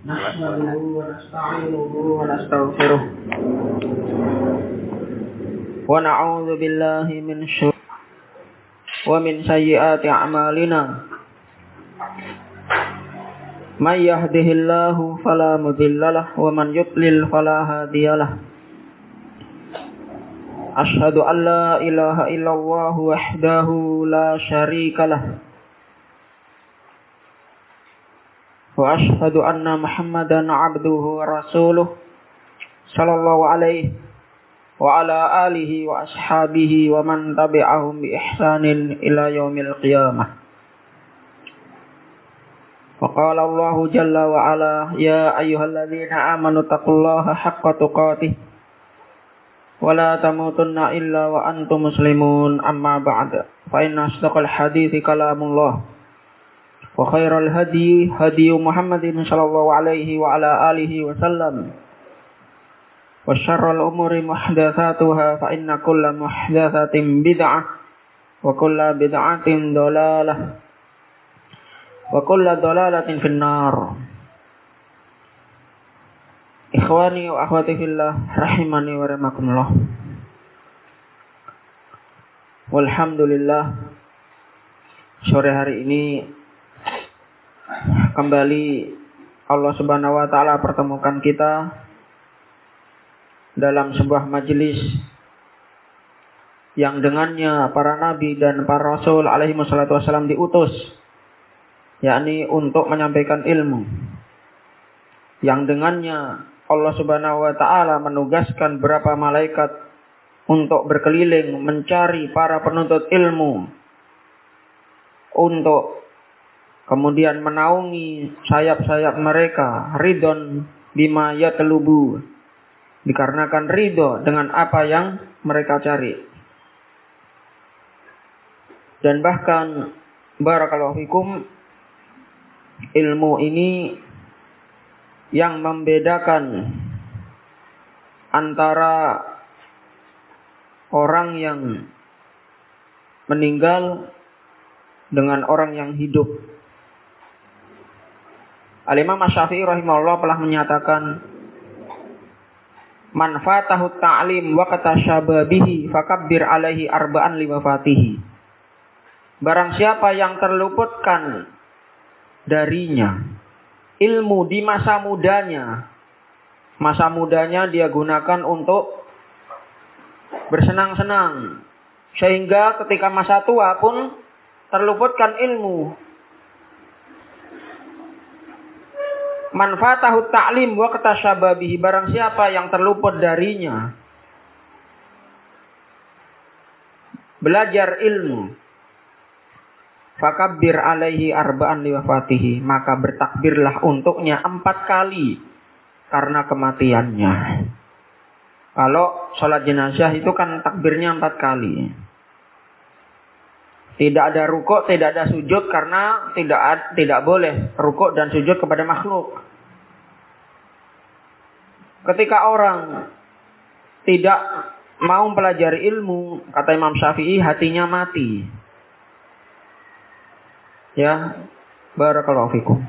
نحمده ونستعينه ونستغفره ونعوذ بالله من شرور ومن سيئات أعمالنا من يهده الله فلا مضل له ومن يضلل فلا هادي له أشهد أن لا إله إلا الله وحده لا شريك له وأشهد أن محمدا عبده ورسوله صلى الله عليه وعلى آله وأصحابه ومن تبعهم بإحسان إلى يوم القيامة. وقال الله جل وعلا يا أيها الذين آمنوا اتقوا الله حق تقاته ولا تموتن إلا وأنتم مسلمون أما بعد فإن أصدق الحديث كلام الله وخير الهدي هدي محمد صلى الله عليه وعلى آله وسلم وشر الأمور محدثاتها فإن كل محدثة بدعة وكل بدعة ضلالة وكل ضلالة في النار. Ikhwani wa akhwati fillah rahimani wa rahimakumullah. Walhamdulillah, sore hari ini kembali Allah Subhanahu wa taala pertemukan kita dalam sebuah majelis yang dengannya para nabi dan para rasul alaihi wassalatu wassalam diutus, yakni untuk menyampaikan ilmu, yang dengannya Allah Subhanahu wa taala menugaskan beberapa malaikat untuk berkeliling mencari para penuntut ilmu, untuk kemudian menaungi sayap-sayap mereka ridon bima yatlubu, dikarenakan ridho dengan apa yang mereka cari. Dan bahkan barakallahu fikum, ilmu ini yang membedakan antara orang yang meninggal dengan orang yang hidup. Al-Imam Asy-Syafi'i rahimahullah telah menyatakan, man fatahu ta'lim wa qatashababihi fakabbir alaihi arba'an liwafatihi. Barang siapa yang terluputkan darinya ilmu di masa mudanya dia gunakan untuk bersenang-senang, sehingga ketika masa tua pun terluputkan ilmu. Man fatahu ta'lim wa qatashababihi, barang siapa yang terluput darinya belajar ilmu, fakabbir alaihi arba'an liwafatihi, maka bertakbirlah untuknya 4 kali karena kematiannya. Kalau sholat jenazah itu kan takbirnya 4 kali. Tidak ada rukuk, tidak ada sujud, karena tidak boleh rukuk dan sujud kepada makhluk. Ketika orang tidak mau mempelajari ilmu, kata Imam Syafi'i, hatinya mati. Ya, barakallahu fikum.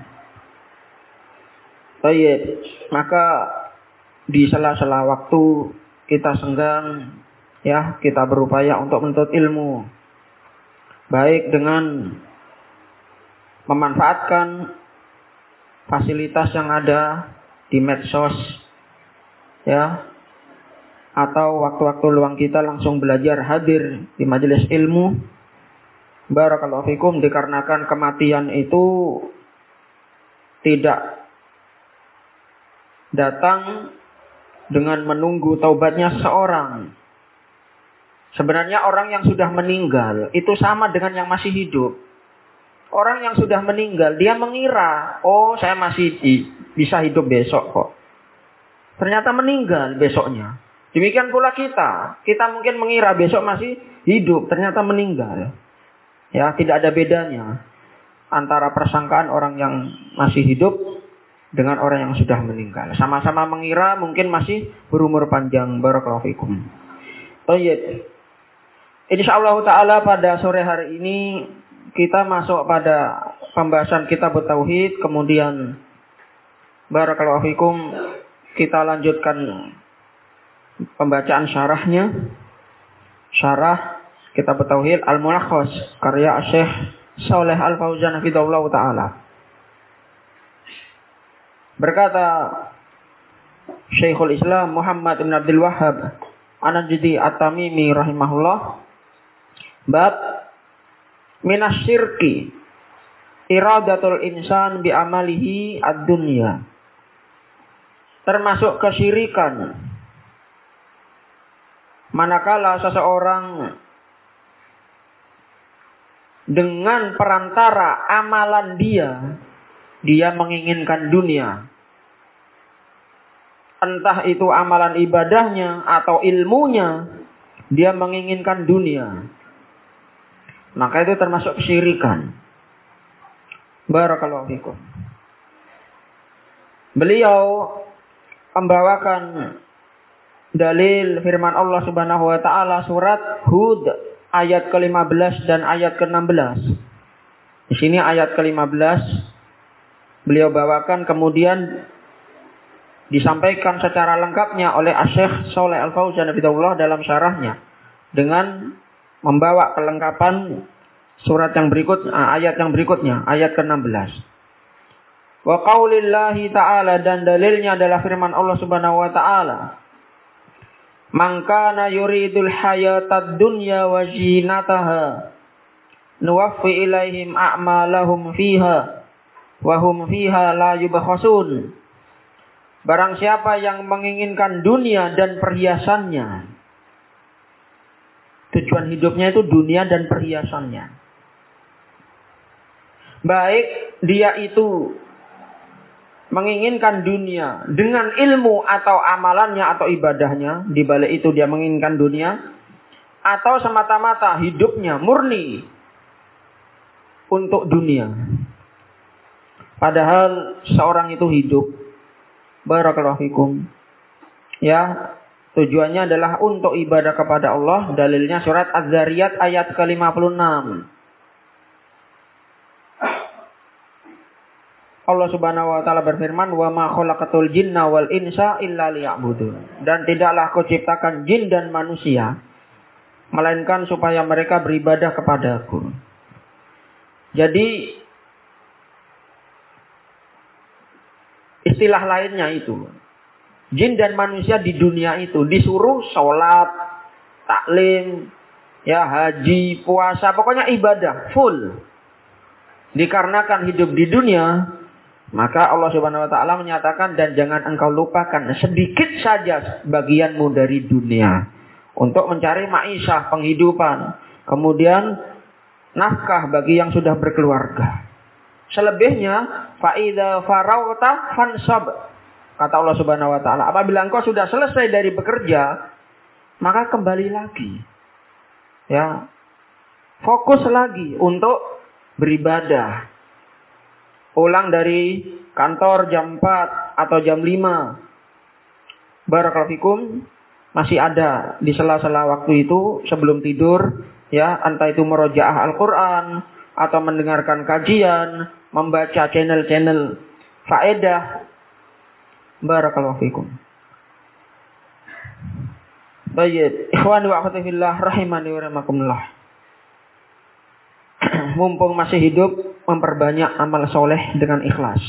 Baik, maka di sela-sela waktu kita senggang, ya, kita berupaya untuk menuntut ilmu. Baik dengan memanfaatkan fasilitas yang ada di medsos, ya, atau waktu-waktu luang kita langsung belajar hadir di majelis ilmu. Barakallahu fikum, dikarenakan kematian itu tidak datang dengan menunggu taubatnya seseorang. Sebenarnya orang yang sudah meninggal itu sama dengan yang masih hidup. Orang yang sudah meninggal, dia mengira, oh saya masih bisa hidup besok kok. Ternyata meninggal besoknya. Demikian pula kita. Kita mungkin mengira besok masih hidup, ternyata meninggal. Ya, tidak ada bedanya antara persangkaan orang yang masih hidup dengan orang yang sudah meninggal. Sama-sama mengira mungkin masih berumur panjang. Barakallahu fikum. Baik. Insyaallah taala pada sore hari ini kita masuk pada pembahasan kitab Tauhid, kemudian Barakallahu fikum. Kita lanjutkan pembacaan syarahnya. Syarah Kitab Tauhid Al-Mulakhas karya Syekh Shalih Al-Fauzan hafizahullah taala. Berkata Syekhul Islam Muhammad bin Abdul Wahhab An-Najdi At-Tamimi rahimahullah, bab minasyirki iradatul insan bi amalihi ad-dunya. Termasuk kesyirikan manakala seseorang dengan perantara amalan dia menginginkan dunia. Entah itu amalan ibadahnya atau ilmunya, dia menginginkan dunia. Maka itu termasuk kesyirikan. Barakallahu fikum. Beliau membawakan dalil firman Allah Subhanahu wa taala surat Hud ayat ke-15 dan ayat ke-16. Di sini ayat ke-15 beliau bawakan, kemudian disampaikan secara lengkapnya oleh Syekh Shalih Al-Fauzan hafizahullah dalam syarahnya dengan membawa kelengkapan surat yang ayat yang berikutnya, ayat ke-16. Wa qaulillahi ta'ala, dan dalilnya adalah firman Allah Subhanahu wa ta'ala. Man kana yuridul hayatad dunya wa zinataha nuwaffi ilaihim a'malahum fiha wa hum fiha la yubkhasun. Barang siapa yang menginginkan dunia dan perhiasannya, tujuan hidupnya itu dunia dan perhiasannya, baik dia itu menginginkan dunia dengan ilmu atau amalannya atau ibadahnya, di balik itu dia menginginkan dunia, atau semata-mata hidupnya murni untuk dunia. Padahal seorang itu hidup, barakallahu fikum, ya, tujuannya adalah untuk ibadah kepada Allah. Dalilnya surat Az-Zariyat ayat ke-56. Allah Subhanahu wa taala berfirman, "Wa ma khalaqatul jinna wal insa illa liya'budun." Dan tidaklah aku ciptakan jin dan manusia melainkan supaya mereka beribadah kepadaku. Jadi istilah lainnya itu, jin dan manusia di dunia itu disuruh sholat, taklim, ya, haji, puasa, pokoknya ibadah full. Dikarenakan hidup di dunia, maka Allah Subhanahu wa taala menyatakan, dan jangan engkau lupakan sedikit saja bagianmu dari dunia untuk mencari ma'isyah, penghidupan, kemudian nafkah bagi yang sudah berkeluarga. Selebihnya fa idza farauta fansab. Kata Allah Subhanahu wa taala, apabila engkau sudah selesai dari bekerja, maka kembali lagi. Ya. Fokus lagi untuk beribadah. Pulang dari kantor jam 4 atau jam 5. Barakallahu fikum, masih ada di sela-sela waktu itu sebelum tidur, ya, entah itu merojaah Al-Qur'an atau mendengarkan kajian, membaca channel-channel faedah. Barakallahu fikum. Baik, ikhwani wa akhwati fillah rahimani wa rahimakumullah. Mumpung masih hidup, memperbanyak amal soleh dengan ikhlas.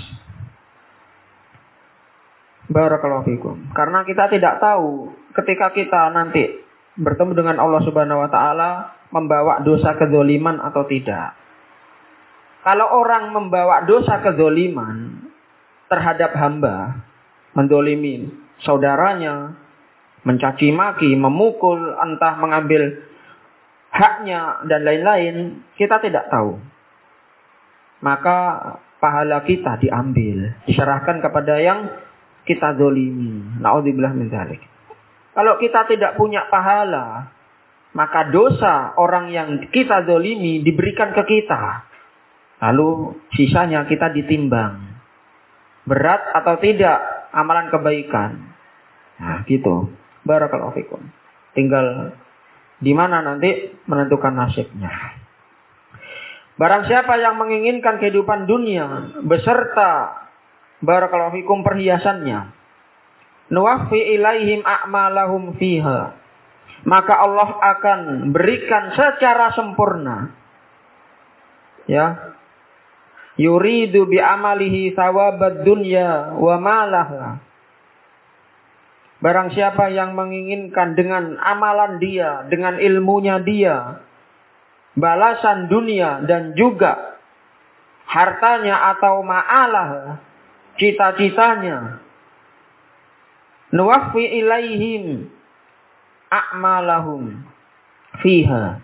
Barakallahu fikum. Karena kita tidak tahu ketika kita nanti bertemu dengan Allah Subhanahu wa taala membawa dosa kezaliman atau tidak. Kalau orang membawa dosa kezaliman terhadap hamba, mendolimi saudaranya, mencaci maki, memukul, entah mengambil haknya dan lain-lain, kita tidak tahu. Maka pahala kita diambil, diserahkan kepada yang kita zolimi. Na'udzubillah min dzalik. Kalau kita tidak punya pahala, maka dosa orang yang kita zolimi diberikan ke kita. Lalu sisanya kita ditimbang. Berat atau tidak amalan kebaikan. Nah, gitu. Barakallahu fikum. Tinggal di mana nanti menentukan nasibnya. Barang siapa yang menginginkan kehidupan dunia beserta barakallahu fikum, perhiasannya. Nuwaffi ilaihim a'malahum fiha. Maka Allah akan berikan secara sempurna. Ya. Yuridu bi amalihi thawabad dunya wa malaha. Barang siapa yang menginginkan dengan amalan dia, dengan ilmunya dia, balasan dunia dan juga hartanya atau ma'alah, cita-citanya. Nuwaffi ilaihim a'malahum fiha.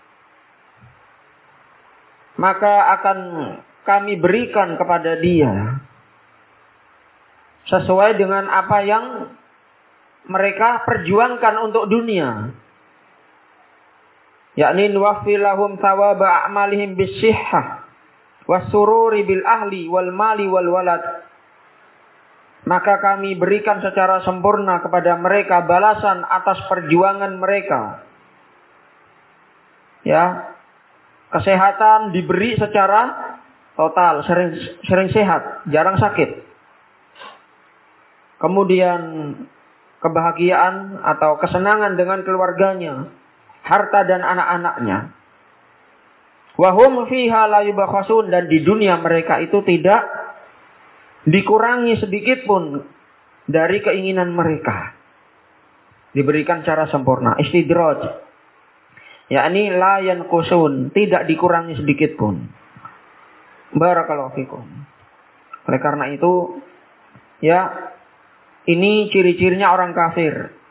Maka akan kami berikan kepada dia sesuai dengan apa yang mereka perjuangkan untuk dunia. Yakni nuwaffi lahum thawaba a'malihim bisihhah wasururi bil ahli wal mali wal walad. Maka kami berikan secara sempurna kepada mereka balasan atas perjuangan mereka. Ya, kesehatan diberi secara total, sering sehat, jarang sakit. Kemudian kebahagiaan atau kesenangan dengan keluarganya, harta dan anak-anaknya. Wa hum fiha la yubakhasun, dan di dunia mereka itu tidak dikurangi sedikit pun dari keinginan mereka. Diberikan cara sempurna. Istidraj. Yakni la yanqusun, tidak dikurangi sedikit pun. Barakallahu fikum. Oleh karena itu, ya, ini ciri-cirinya orang kafir.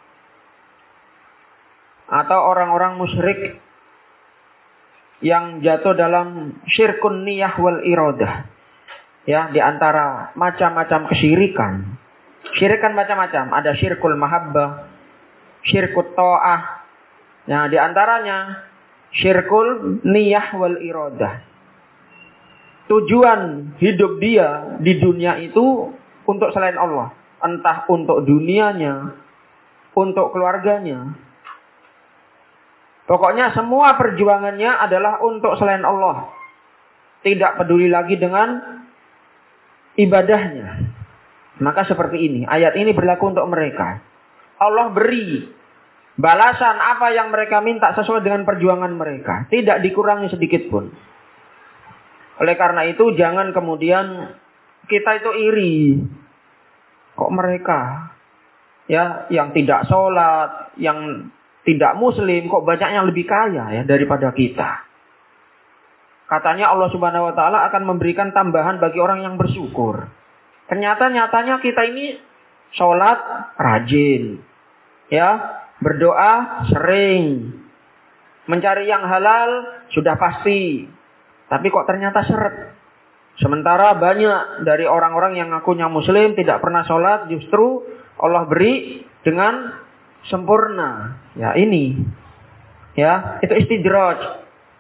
Atau orang-orang musyrik yang jatuh dalam syirkun niyah wal iradah. Ya, di antara macam-macam kesyirikan. Syirikan macam-macam. Ada syirkul mahabbah, syirkut ta'ah. Nah, di antaranya syirkul niyah wal iradah. Tujuan hidup dia di dunia itu untuk selain Allah. Entah untuk dunianya, untuk keluarganya. Pokoknya semua perjuangannya adalah untuk selain Allah. Tidak peduli lagi dengan ibadahnya. Maka seperti ini. Ayat ini berlaku untuk mereka. Allah beri balasan apa yang mereka minta sesuai dengan perjuangan mereka. Tidak dikurangi sedikit pun. Oleh karena itu jangan kemudian kita itu iri. Kok mereka ya yang tidak sholat, yang tidak muslim, kok banyak yang lebih kaya ya daripada kita. Katanya Allah Subhanahu wa taala akan memberikan tambahan bagi orang yang bersyukur. Ternyata nyatanya kita ini sholat rajin. Ya, berdoa sering. Mencari yang halal sudah pasti. Tapi kok ternyata seret. Sementara banyak dari orang-orang yang ngakunya muslim tidak pernah sholat, justru Allah beri dengan sempurna. Ya, ini. Ya, itu istidraj.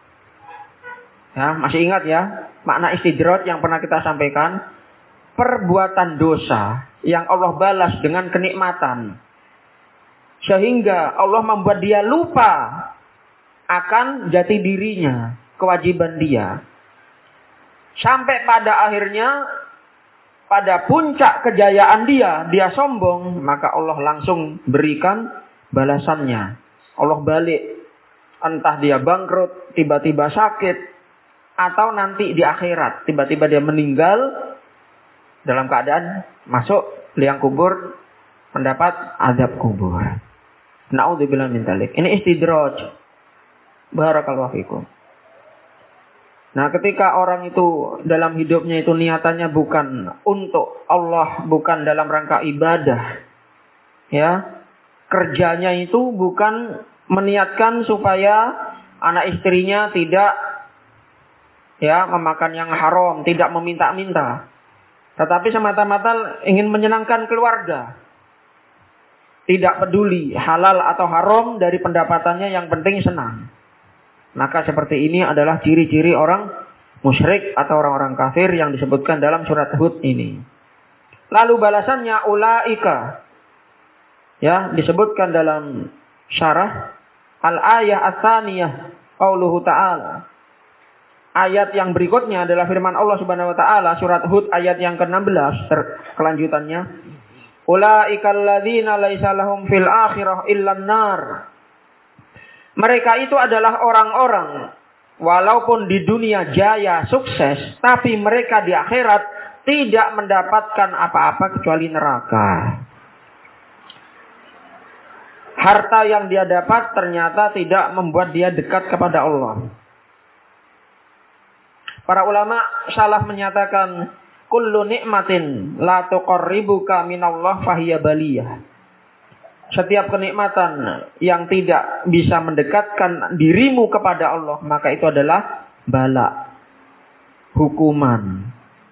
Ya, masih ingat ya makna istidraj yang pernah kita sampaikan? Perbuatan dosa yang Allah balas dengan kenikmatan. Sehingga Allah membuat dia lupa akan jati dirinya, kewajiban dia. Sampai pada akhirnya, pada puncak kejayaan dia sombong, maka Allah langsung berikan balasannya. Allah balik. Entah dia bangkrut, tiba-tiba sakit, atau nanti di akhirat, tiba-tiba dia meninggal dalam keadaan masuk liang kubur, mendapat azab kubur. Na'udzubillah min dzalik. Ini istidraj. Barakallahu fikum. Nah, ketika orang itu dalam hidupnya itu niatannya bukan untuk Allah, bukan dalam rangka ibadah. Ya. Kerjanya itu bukan meniatkan supaya anak istrinya tidak memakan yang haram, tidak meminta-minta. Tetapi semata-mata ingin menyenangkan keluarga. Tidak peduli halal atau haram dari pendapatannya, yang penting senang. Maka seperti ini adalah ciri-ciri orang musyrik atau orang-orang kafir yang disebutkan dalam surat Hud ini. Lalu balasannya ulaika. Ya, disebutkan dalam syarah al-ayah ats-tsaniyah qauluhu ta'ala. ayat yang berikutnya adalah firman Allah Subhanahu wa taala surat Hud ayat yang ke-16 kelanjutannya. Ulaikal ladzina laisa lahum fil akhirah illan nar. Mereka itu adalah orang-orang walaupun di dunia jaya sukses, tapi mereka di akhirat tidak mendapatkan apa-apa kecuali neraka. Harta yang dia dapat ternyata tidak membuat dia dekat kepada Allah. Para ulama salaf menyatakan kullu nikmatin la tuqarribuka minallah fahiya baliyah. Setiap kenikmatan yang tidak bisa mendekatkan dirimu kepada Allah, maka itu adalah bala, hukuman.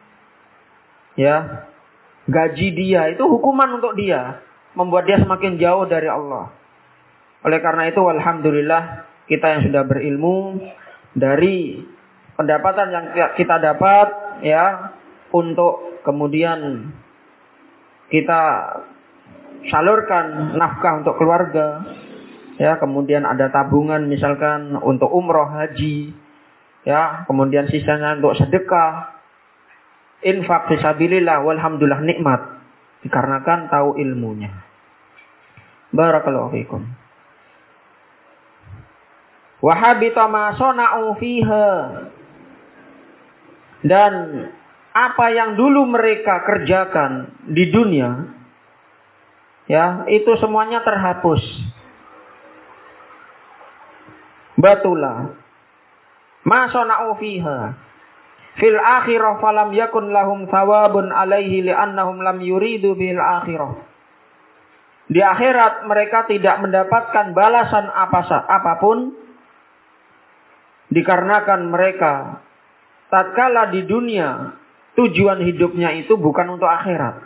Ya, gaji dia itu hukuman untuk dia, membuat dia semakin jauh dari Allah. Oleh karena itu, alhamdulillah kita yang sudah berilmu dari pendapatan yang kita dapat, ya, untuk kemudian kita salurkan nafkah untuk keluarga, ya, kemudian ada tabungan misalkan untuk umroh haji, ya, kemudian sisanya untuk sedekah, infak fisabilillah, walhamdulillah nikmat dikarenakan tahu ilmunya. Barakallahu fikum. Wa habita ma sana'u fiha. Dan apa yang dulu mereka kerjakan di dunia, ya, itu semuanya terhapus. Batula. Ma sana'u fiha. Fil akhirah falam yakun lahum thawabun alaihi li'annahum lam yuridu bil akhirah. Di akhirat mereka tidak mendapatkan balasan apapun dikarenakan mereka tatkala di dunia tujuan hidupnya itu bukan untuk akhirat.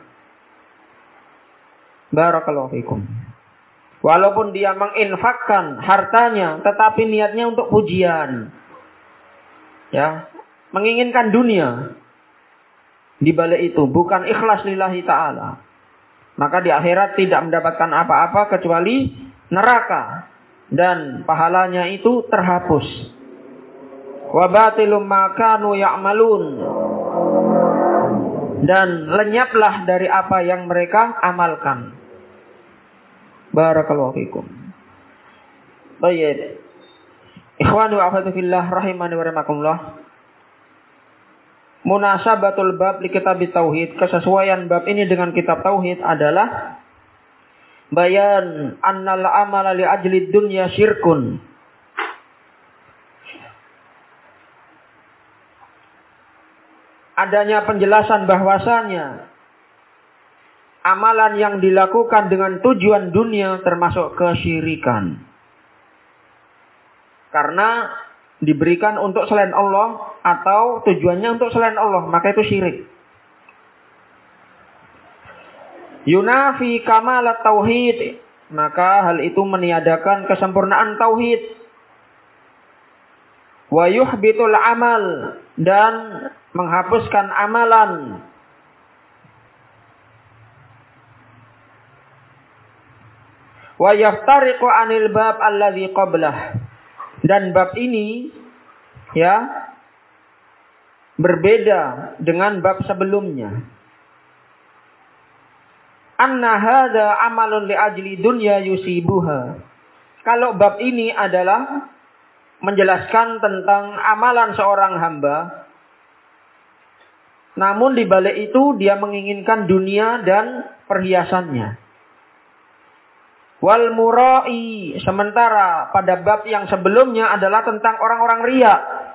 Barakallahu fikum. Walaupun dia menginfakkan hartanya, tetapi niatnya untuk pujian, ya, menginginkan dunia. Di balik itu bukan ikhlas lillahi ta'ala, maka di akhirat tidak mendapatkan apa-apa kecuali neraka dan pahalanya itu terhapus. Wa batilum ma kanu ya'malun, dan lenyaplah dari apa yang mereka amalkan. Barakallahu fikum. Baik. Ikhwani wa akhwati fillah rahimani wa rahimakumullah. Munasabatul bab li kitab tauhid, kesesuaian bab ini dengan kitab tauhid adalah bayan annal amala li ajli dunya syirkun. Adanya penjelasan bahwasanya amalan yang dilakukan dengan tujuan dunia termasuk kesyirikan. Karena diberikan untuk selain Allah atau tujuannya untuk selain Allah, maka itu syirik. Yunafi kamalat tauhid, maka hal itu meniadakan kesempurnaan tauhid. Wa yuhbitul amal, dan menghapuskan amalan. Wa yaftariqu anil bab alladhi qablah, dan bab ini, ya, berbeda dengan bab sebelumnya. Anna hadza amalun li ajli dunya yusibuha. Kalau bab ini adalah menjelaskan tentang amalan seorang hamba, namun di balik itu dia menginginkan dunia dan perhiasannya. Wal murai, sementara pada bab yang sebelumnya adalah tentang orang-orang riya.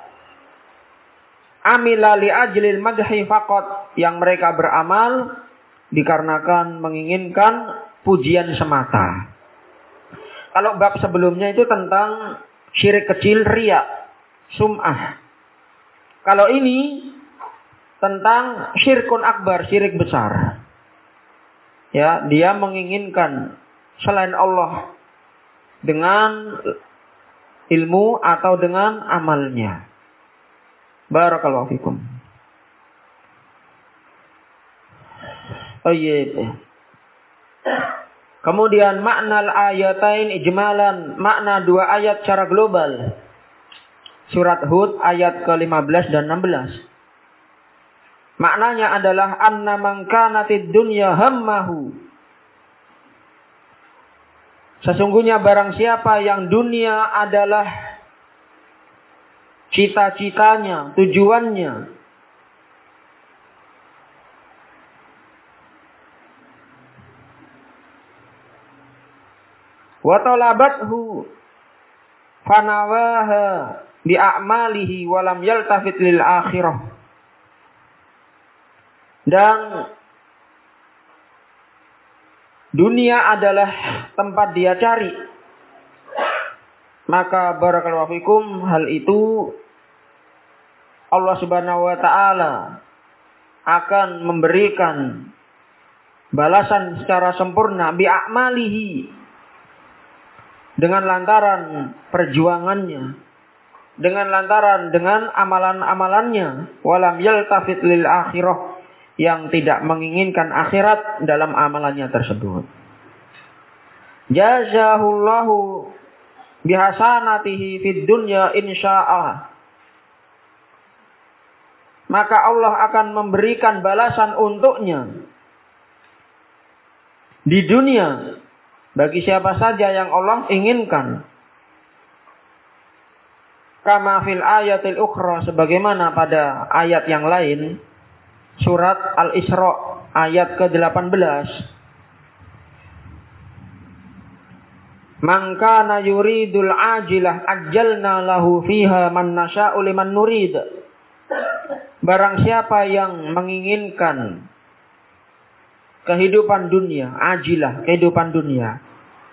Amila li ajlil madhi faqat, yang mereka beramal dikarenakan menginginkan pujian semata. Kalau bab sebelumnya itu tentang syirik kecil, riya, sum'ah. Kalau ini tentang syirkun akbar, syirik besar. Ya, dia menginginkan selain Allah dengan ilmu atau dengan amalnya. Barakallahu fikum. Baik. Kemudian makna ayatain ijmalan, makna dua ayat secara global. Surat Hud ayat ke-15 dan 16. Maknanya adalah anna man kanatid dunya hammahu. Sesungguhnya barang siapa yang dunia adalah cita-citanya, tujuannya, wa talabathu fanawaha bi a'malihi wa lam yaltafit lil akhirah. Dan dunia adalah tempat dia cari. Maka barakallahu fikum, hal itu Allah Subhanahu wa taala akan memberikan balasan secara sempurna bi a'malihi, dengan lantaran perjuangannya, dengan amalan-amalannya, walam yaltafit lil akhirah, yang tidak menginginkan akhirat dalam amalannya tersebut. Jazahullahu bihasanatihi fid dunya insya'ah. Maka Allah akan memberikan balasan untuknya di dunia bagi siapa saja yang Allah inginkan. Kama fil ayatil ukhra, sebagaimana pada ayat yang lain, surat Al-Isra ayat ke-18. Man kana yuridul ajilah ajjalna lahu fiha man nasya'u liman nurid. Barang siapa yang menginginkan kehidupan dunia, ajilah, kehidupan dunia,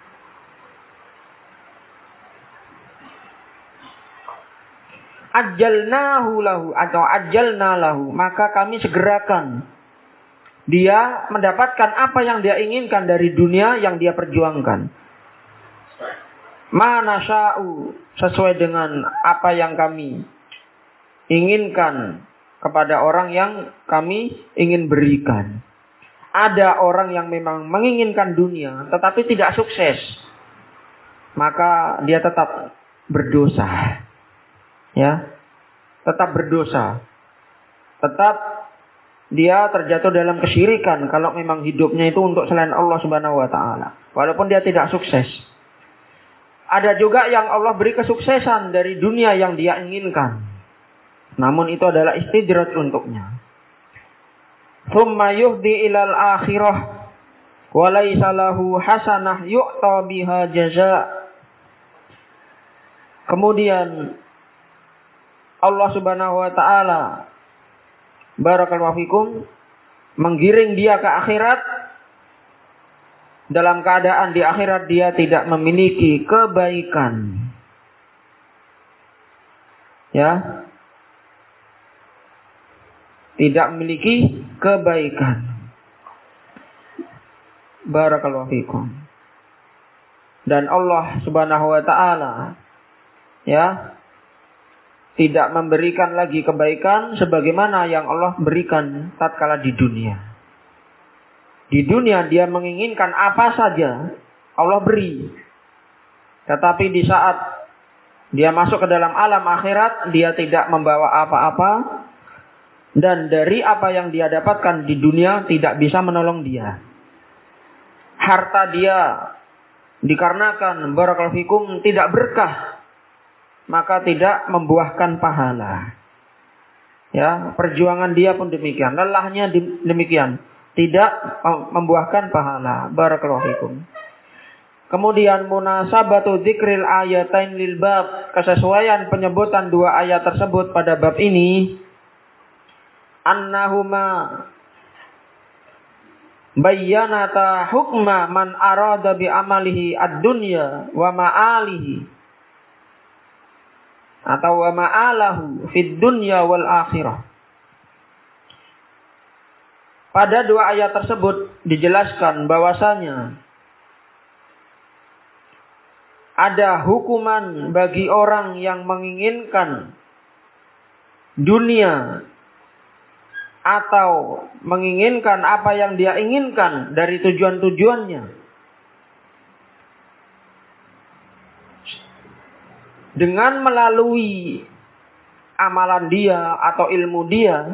ajjalnahu lahu atau ajjalna lahu, maka kami segerakan dia mendapatkan apa yang dia inginkan dari dunia yang dia perjuangkan. Ma nasya'u, sesuai dengan apa yang kami inginkan kepada orang yang kami ingin berikan. Ada orang yang memang menginginkan dunia tetapi tidak sukses, maka dia tetap berdosa. Ya, tetap berdosa. Tetap dia terjatuh dalam kesyirikan kalau memang hidupnya itu untuk selain Allah Subhanahu wa taala, walaupun dia tidak sukses. Ada juga yang Allah beri kesuksesan dari dunia yang dia inginkan, namun itu adalah istidraj untuknya. Tsumma yuhdi ilal akhirah wa laisa lahu hasanah yu'ta biha jaza. Kemudian Allah Subhanahu wa taala barakallahu fikum menggiring dia ke akhirat dalam keadaan di akhirat dia tidak memiliki kebaikan. Ya. Tidak memiliki kebaikan. Barakallahu fikum. Dan Allah Subhanahu wa taala ya tidak memberikan lagi kebaikan sebagaimana yang Allah berikan tatkala di dunia. Di dunia dia menginginkan apa saja Allah beri. Tetapi di saat dia masuk ke dalam alam akhirat, dia tidak membawa apa-apa. Dan dari apa yang dia dapatkan di dunia tidak bisa menolong dia. Harta dia dikarenakan barakallahu fikum tidak berkah, maka tidak membuahkan pahala. Ya, perjuangan dia pun demikian, lelahnya demikian, tidak membuahkan pahala. Barakallahu fikum. Kemudian munasabatu dzikril ayatain lil bab, kesesuaian penyebutan dua ayat tersebut pada bab ini, annahuma bayyanata hukma man arada bi amalihi ad-dunya wa ma'alihi atau wa ma'alahu fid dunya wal akhirah. Pada dua ayat tersebut dijelaskan bahwasanya ada hukuman bagi orang yang menginginkan dunia atau menginginkan apa yang dia inginkan dari tujuan-tujuannya dengan melalui amalan dia atau ilmu dia,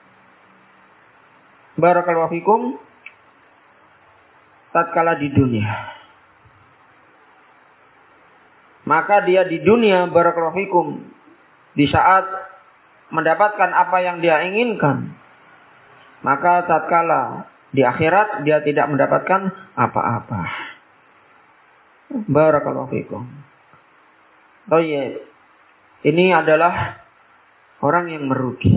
barakallahu fikum, tatkala di dunia. Maka dia di dunia, barakallahu fikum, di saat mendapatkan apa yang dia inginkan, maka tatkala di akhirat dia tidak mendapatkan apa-apa. Barakallahu fikum. Oh iya, ini adalah orang yang merugi.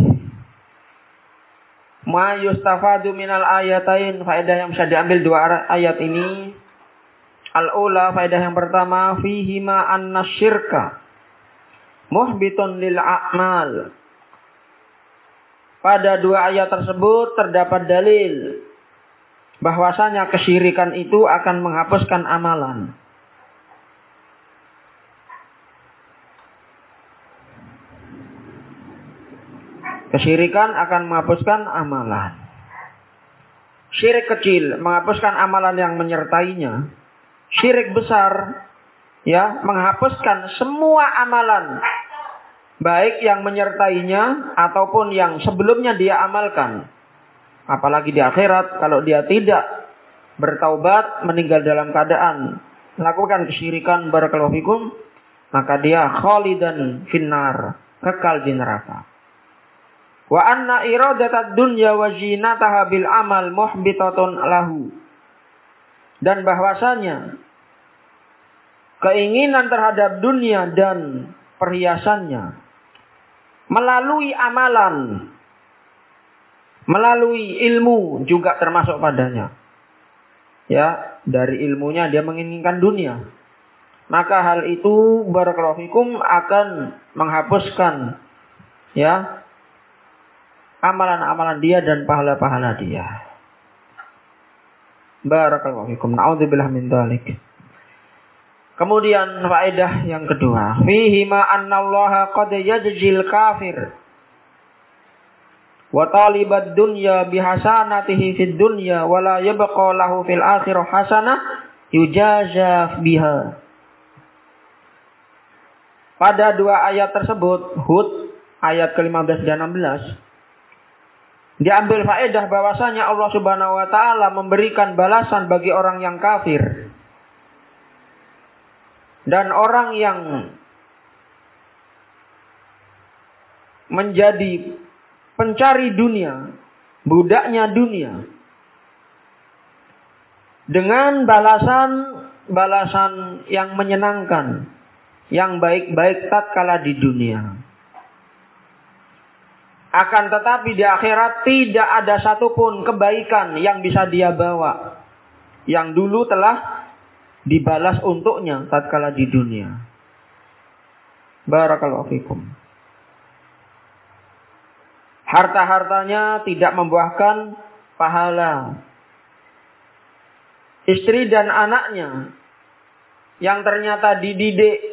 Ma yustafadu minal ayatain, faedah yang bisa diambil dua ayat ini. Al-ula, faedah yang pertama, fihima anna syirka muhbitun lil a'mal. Pada dua ayat tersebut terdapat dalil bahwasanya kesyirikan itu akan menghapuskan amalan. Kesyirikan akan menghapuskan amalan. Syirik kecil menghapuskan amalan yang menyertainya. Syirik besar ya menghapuskan semua amalan, baik yang menyertainya ataupun yang sebelumnya dia amalkan. Apalagi di akhirat, kalau dia tidak bertaubat, meninggal dalam keadaan melakukan kesyirikan, barakallahu fikum, maka dia khalidan finnar, kekal di neraka. Wa anna iradatad dunya wa zinataha bil amal muhbitatun lahu. Dan bahwasanya keinginan terhadap dunia dan perhiasannya melalui amalan, melalui ilmu juga termasuk padanya. Ya, dari ilmunya dia menginginkan dunia. Maka hal itu barakallahu fikum akan menghapuskan ya amalan-amalan dia dan pahala-pahala dia. Barakallahu fikum. Na'udzubillah min dzalik. Kemudian faedah yang kedua, fihi ma annallaha qad yajzil kafir wa talibad dunya bihasanatihi fid dunya wa la yabqa lahu fil akhirah hasanah yujaza biha. Pada dua ayat tersebut, Hud ayat ke-15 dan 16, diambil faedah bahwasanya Allah Subhanahu wa taala memberikan balasan bagi orang yang kafir dan orang yang menjadi pencari dunia, budaknya dunia, dengan balasan yang menyenangkan, yang baik-baik tatkala di dunia. Akan tetapi di akhirat tidak ada satupun kebaikan yang bisa dia bawa, yang dulu telah dibalas untuknya tatkala di dunia. Barakallahu fikum. Harta-hartanya tidak membuahkan pahala. Istri dan anaknya yang ternyata dididik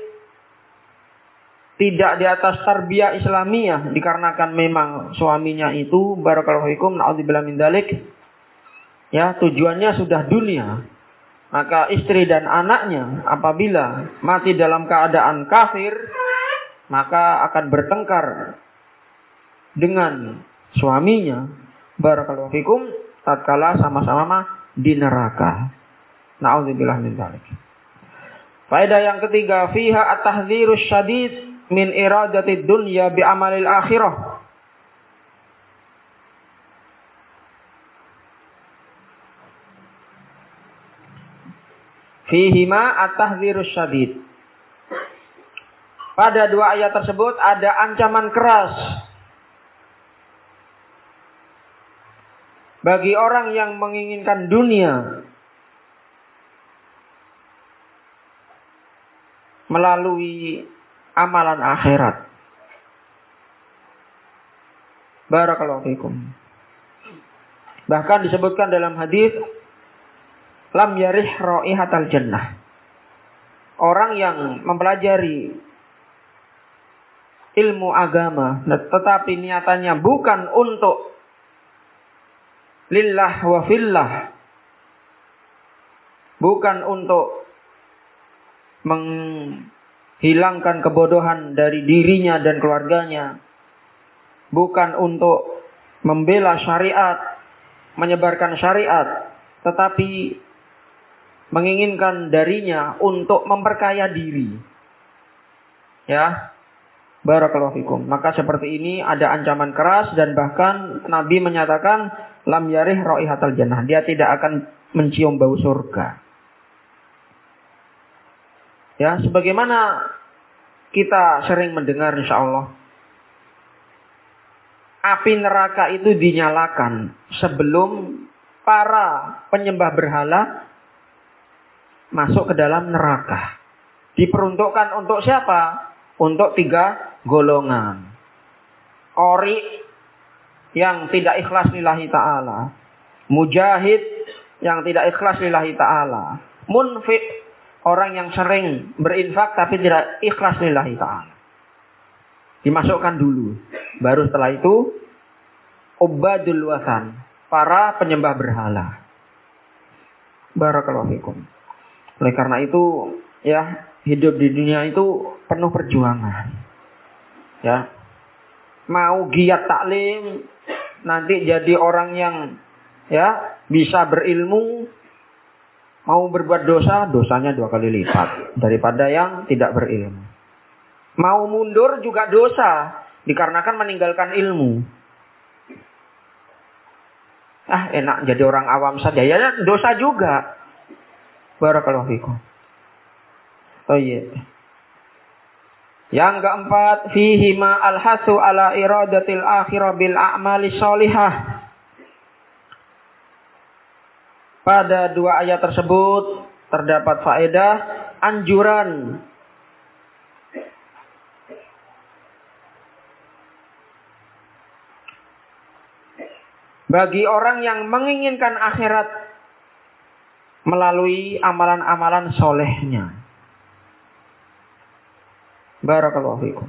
tidak di atas tarbiyah Islamiyah, dikarenakan memang suaminya itu barakallahu fikum na'udzubillah min dzalik, ya tujuannya sudah dunia. Maka istri dan anaknya apabila mati dalam keadaan kafir, maka akan bertengkar dengan suaminya barakallahu fikum tatkala sama-sama di neraka. Na'udzubillah min dzalik. Faedah yang ketiga, fiha at-tahdzirus syadid min iradati dunya bi amalil akhirah. Fihima at-tahdzirus syadid. Pada dua ayat tersebut ada ancaman keras bagi orang yang menginginkan dunia melalui amalan akhirat. Barakallahu fikum. Bahkan disebutkan dalam hadis, lam yarih raihatal jannah. Orang yang mempelajari ilmu agama tetapi niatannya bukan untuk lillah wa fillah, bukan untuk menghilangkan kebodohan dari dirinya dan keluarganya, bukan untuk membela syariat, menyebarkan syariat, tetapi menginginkan darinya untuk memperkaya diri. Ya, barakallahu fikum. Maka seperti ini ada ancaman keras dan bahkan Nabi menyatakan lam yarih raihatal jannah. Dia tidak akan mencium bau surga. Ya, sebagaimana kita sering mendengar insyaallah, api neraka itu dinyalakan sebelum para penyembah berhala masuk ke dalam neraka. Diperuntukkan untuk siapa? Untuk 3 golongan. Qori yang tidak ikhlas lillahi ta'ala. Mujahid yang tidak ikhlas lillahi ta'ala. Munfiq, orang yang sering berinfak tapi tidak ikhlas lillahi ta'ala. Dimasukkan dulu. Baru setelah itu ubadul wasan, para penyembah berhala. Barakallahu fikum. Oleh karena itu, ya, hidup di dunia itu penuh perjuangan. Ya. Mau giat taklim, nanti jadi orang yang ya bisa berilmu, mau berbuat dosa, dosanya 2 kali lipat daripada yang tidak berilmu. Mau mundur juga dosa, dikarenakan meninggalkan ilmu. Enak jadi orang awam saja, ya dosa juga. Barakallahu fikum. Oh iya. Yang keempat, fihi ma al-hasu ala iradatil akhirah bil a'mali sholihah. Pada 2 ayat tersebut terdapat faedah anjuran bagi orang yang menginginkan akhirat melalui amalan-amalan solehnya. Barakallahu fikum.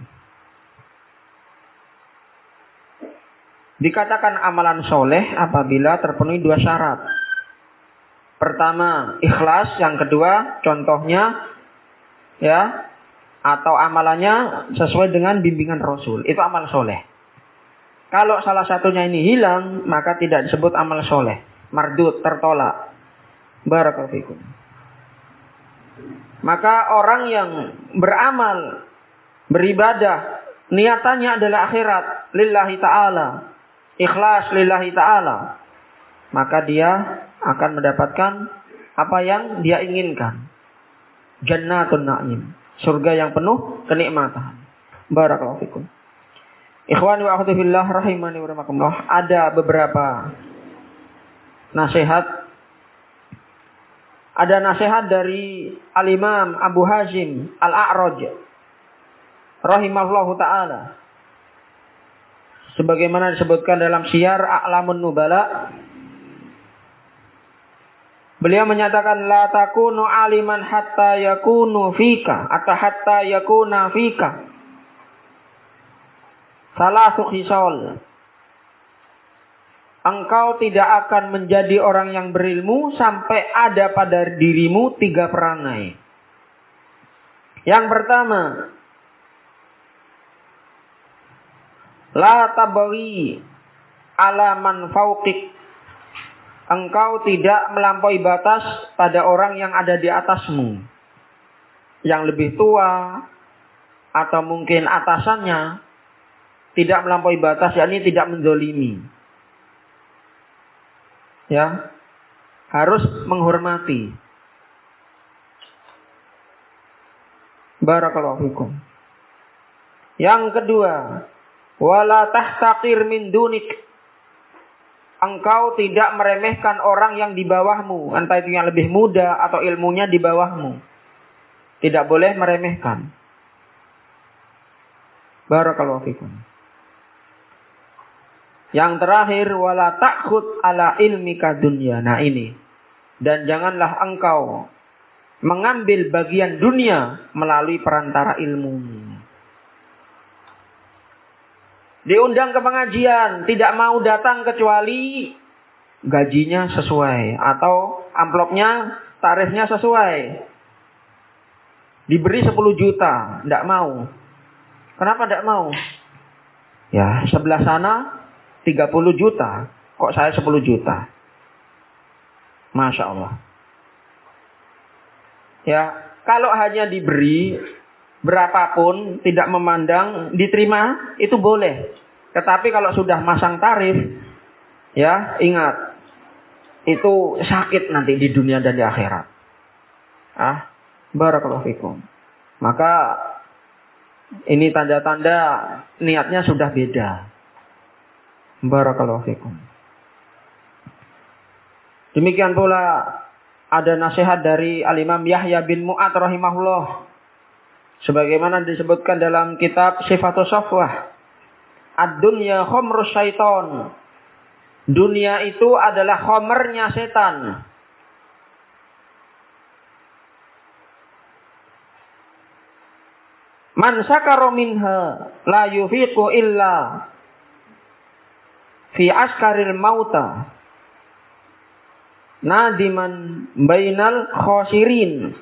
Dikatakan amalan soleh apabila terpenuhi 2 syarat. Pertama, ikhlas. Yang kedua, contohnya ya, atau amalannya sesuai dengan bimbingan Rasul. Itu amal soleh. Kalau salah satunya ini hilang, maka tidak disebut amal soleh. Mardud, tertolak. Barakallahu fikum. Maka orang yang beramal, beribadah, niatannya adalah akhirat, lillahi ta'ala. Ikhlas lillahi ta'ala. Maka dia akan mendapatkan apa yang dia inginkan. Jannatun na'im. Surga yang penuh kenikmatan. Barakallahu fikum. Ikhwani wa akhwati fillah rahimani wa rahimakumullah. Ada beberapa nasihat. Ada nasihat dari Al-Imam Abu Hazim Al-A'raj rahimahullahu ta'ala. Sebagaimana disebutkan dalam Syiar A'lamun Nubala. Beliau menyatakan la takunu aliman hatta yakunu fika atau hatta yakuna fika. Salasu khisal. Engkau tidak akan menjadi orang yang berilmu sampai ada pada dirimu 3 perangai. Yang pertama, la tabaghi ala man fauqik. Engkau tidak melampaui batas pada orang yang ada di atasmu. Yang lebih tua atau mungkin atasannya tidak melampaui batas, yakni tidak menzolimi. Ya, harus menghormati. Barakallahu fikum. Yang kedua, wala tahtaqir min dunik. Engkau tidak meremehkan orang yang di bawahmu, entah itu yang lebih muda atau ilmunya di bawahmu. Tidak boleh meremehkan. Barakallahu fikum. Yang terakhir, wala ta'khud ala ilmika dunya. Nah ini. Dan janganlah engkau mengambil bagian dunia melalui perantara ilmu. Diundang ke pengajian, tidak mau datang kecuali gajinya sesuai atau amplopnya, tarifnya sesuai. Diberi 10 juta, tidak mau. Kenapa tidak mau? Ya, sebelah sana 30 juta. Kok saya 10 juta? Masya Allah. Ya, kalau hanya diberi berapapun, tidak memandang, diterima, itu boleh. Tetapi kalau sudah masang tarif, ya, ingat. Itu sakit nanti di dunia dan di akhirat. Barakallahu fikum. Maka ini tanda-tanda niatnya sudah beda. Barakallahu fikum. Demikian pula ada nasihat dari Al-Imam Yahya bin Mu'ad rahimahullah. Sebagaimana disebutkan dalam kitab Sifatus Safwah. Ad-dunya khamrus syaiton. Dunia itu adalah khamernya setan. Man sakara minha la yufiqu illa fi askaril mauta nadiman bainal khosirin.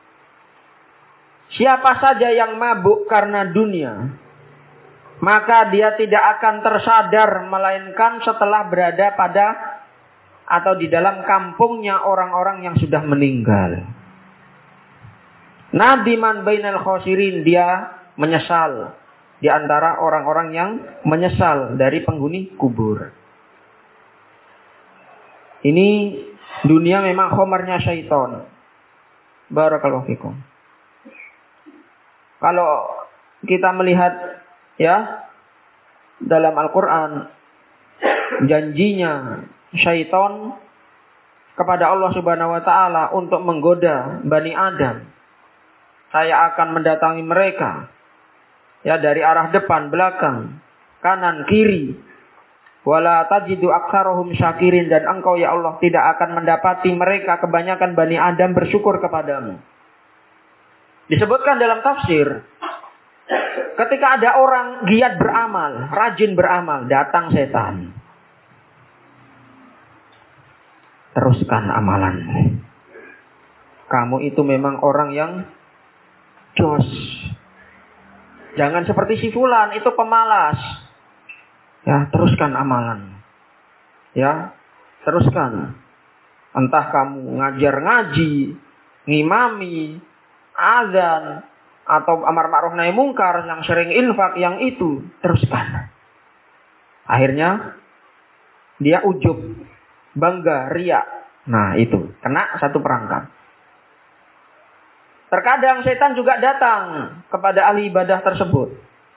Siapa saja yang mabuk karena dunia, maka dia tidak akan tersadar melainkan setelah berada pada atau di dalam kampungnya orang-orang yang sudah meninggal. Nadiman bainal khosirin, dia menyesal di antara orang-orang yang menyesal dari penghuni kubur. Ini dunia memang khomarnya syaitan. Barakallahu fikum. Kalau kita melihat ya dalam Al-Quran, janjinya syaitan kepada Allah Subhanahu wa taala untuk menggoda Bani Adam. Saya akan mendatangi mereka ya dari arah depan, belakang, kanan, kiri. Wala tajidu aktsarahum syakirin, dan engkau ya Allah tidak akan mendapati mereka kebanyakan Bani Adam bersyukur kepadamu. Disebutkan dalam tafsir, ketika ada orang giat beramal, rajin beramal, datang setan. Teruskan amalanmu. Kamu itu memang orang yang jos. Jangan seperti si fulan, itu pemalas. Ya, teruskan amalan. Ya, teruskan. Entah kamu ngajar ngaji, ngimami, azan, atau amar ma'ruf nahi mungkar, yang sering infak, yang itu, teruskan. Akhirnya, dia ujub, bangga, riya. Nah, itu, kena satu perangkap. Terkadang setan juga datang kepada ahli ibadah tersebut.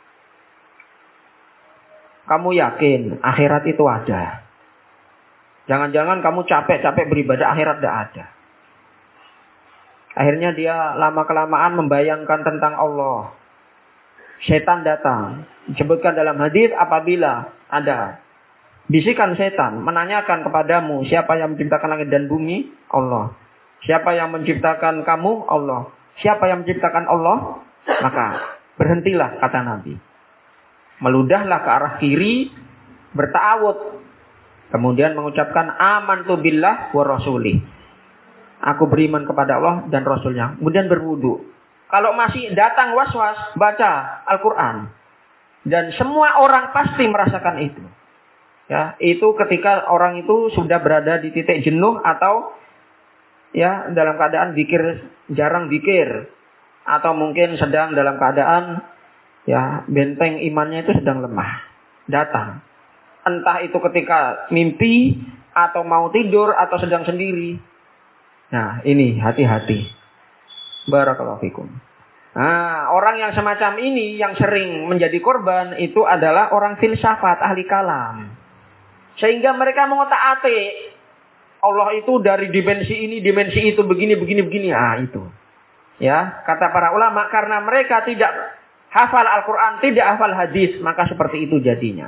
Kamu yakin akhirat itu ada? Jangan-jangan kamu capek-capek beribadah, akhirat tidak ada. Akhirnya dia lama-kelamaan membayangkan tentang Allah. Setan datang. Disebutkan dalam hadis, apabila ada bisikan setan menanyakan kepadamu, siapa yang menciptakan langit dan bumi? Allah. Siapa yang menciptakan kamu? Allah. Siapa yang menciptakan Allah? Maka berhentilah, kata Nabi. Meludahlah ke arah kiri, berta'awud. Kemudian mengucapkan amantu billah wa rasulih. Aku beriman kepada Allah dan Rasulnya. Kemudian berwudu. Kalau masih datang was-was, baca Al-Quran. Dan semua orang pasti merasakan itu. Ya, itu ketika orang itu sudah berada di titik jenuh atau ya dalam keadaan jarang zikir, atau mungkin sedang dalam keadaan ya benteng imannya itu sedang lemah. Datang. Entah itu ketika mimpi atau mau tidur atau sedang sendiri. Nah, ini hati-hati. Barakallahu fikum. Nah, orang yang semacam ini yang sering menjadi korban itu adalah orang filsafat, ahli kalam. Sehingga mereka mengotak-atik Allah itu dari dimensi ini, dimensi itu, begini. Ah, itu. Ya, kata para ulama, karena mereka tidak hafal Al-Quran, tidak hafal hadis, maka seperti itu jadinya.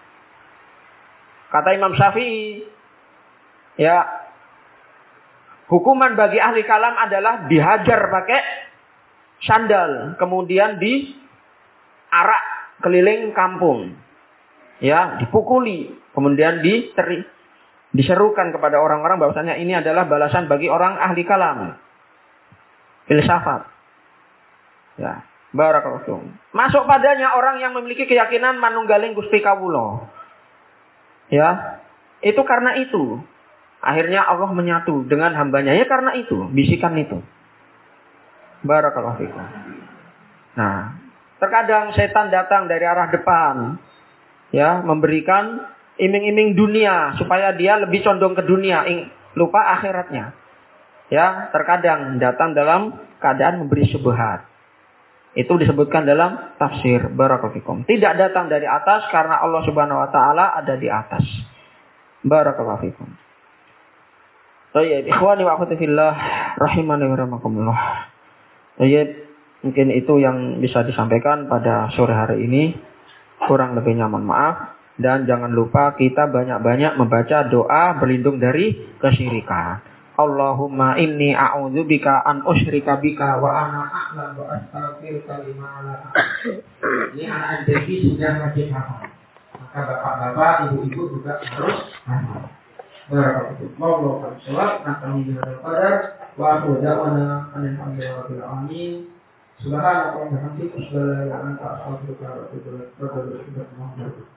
Kata Imam Syafi'i, ya, hukuman bagi ahli kalam adalah dihajar pakai sandal, kemudian diarak keliling kampung. Ya, dipukuli, kemudian diserukan kepada orang-orang bahwasanya ini adalah balasan bagi orang ahli kalam, filsafat. Ya. Barakallahu. Masuk padanya orang yang memiliki keyakinan manunggaling Gusti Kawula. Ya, itu karena itu. Akhirnya Allah menyatu dengan hambanya. Ya karena itu, bisikan itu. Barakallahu fikum. Nah, terkadang setan datang dari arah depan. Ya, memberikan iming-iming dunia. Supaya dia lebih condong ke dunia. Lupa akhiratnya. Ya, terkadang datang dalam keadaan memberi syubhat. Itu disebutkan dalam tafsir. Barakallahu fikum. Tidak datang dari atas karena Allah Subhanahu wa taala ada di atas. Barakallahu fikum. Baik, ikhwani wa akhwati fillah rahimani wa rahimakumullah. Baik, mungkin itu yang bisa disampaikan pada sore hari ini. Kurang lebihnya mohon maaf dan jangan lupa kita banyak-banyak membaca doa berlindung dari kesyirikan. Allahumma inni a'udzubika an usyrika bika wa ana a'lam wa astaghfiruka lima la a'lam. Ini anak jadi sudah wajib hafal. Maka bapak-bapak, ibu-ibu juga harus hafal. Barakallahu fiikum. Nafa'ani bihadzal qadar wa aqulu da'wana alhamdulillahi rabbil alamin. Subhanallah wa bihamdihi asyhadu an la ilaha illa anta astaghfiruka wa atubu ilaik.